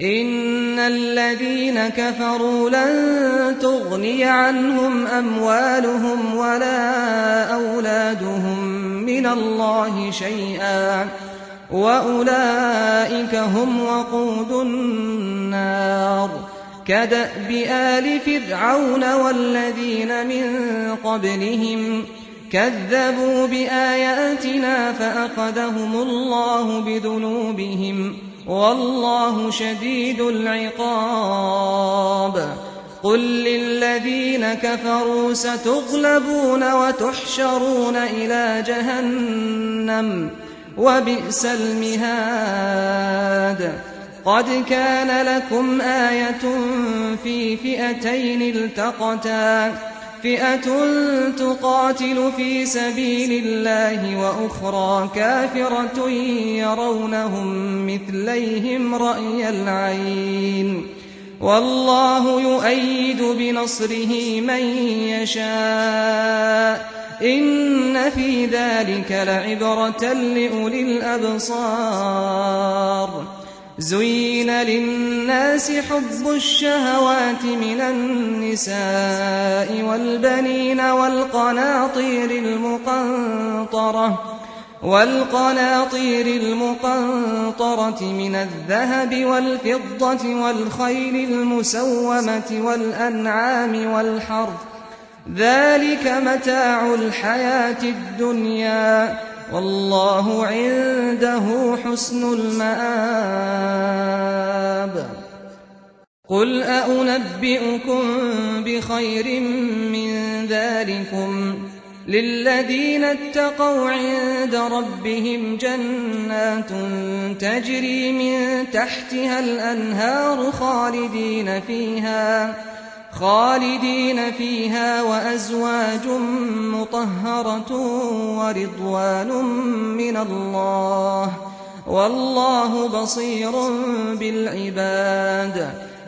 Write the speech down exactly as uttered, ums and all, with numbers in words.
إن الذين كفروا لن تغني عنهم أموالهم ولا أولادهم من الله شيئا وأولئك هم وقود النار كدأب آل فرعون والذين من قبلهم كذبوا بآياتنا فأخذهم الله بذنوبهم والله شديد العقاب قل للذين كفروا ستغلبون وتحشرون إلى جهنم وبئس المهاد قد كان لكم آية في فئتين التقتا فئة تقاتل في سبيل الله وأخرى كافرة يرونهم مثليهم رأي العين والله يؤيد بنصره من يشاء إن في ذلك لعبرة لأولي الأبصار زين للناس حب الشهوات من النساء والبنين والقناطير المقنطرة والقناطير المقنطرة من الذهب والفضة والخيل المسومة والأنعام والحرث ذلك متاع الحياة الدنيا والله عنده حسن المآب قل أنبئكم بخير من ذلكم للذين اتقوا عند ربهم جنات تجري من تحتها الأنهار خالدين فيها خالدين فيها وأزواج مطهرة ورضوان من الله والله بصير بالعباد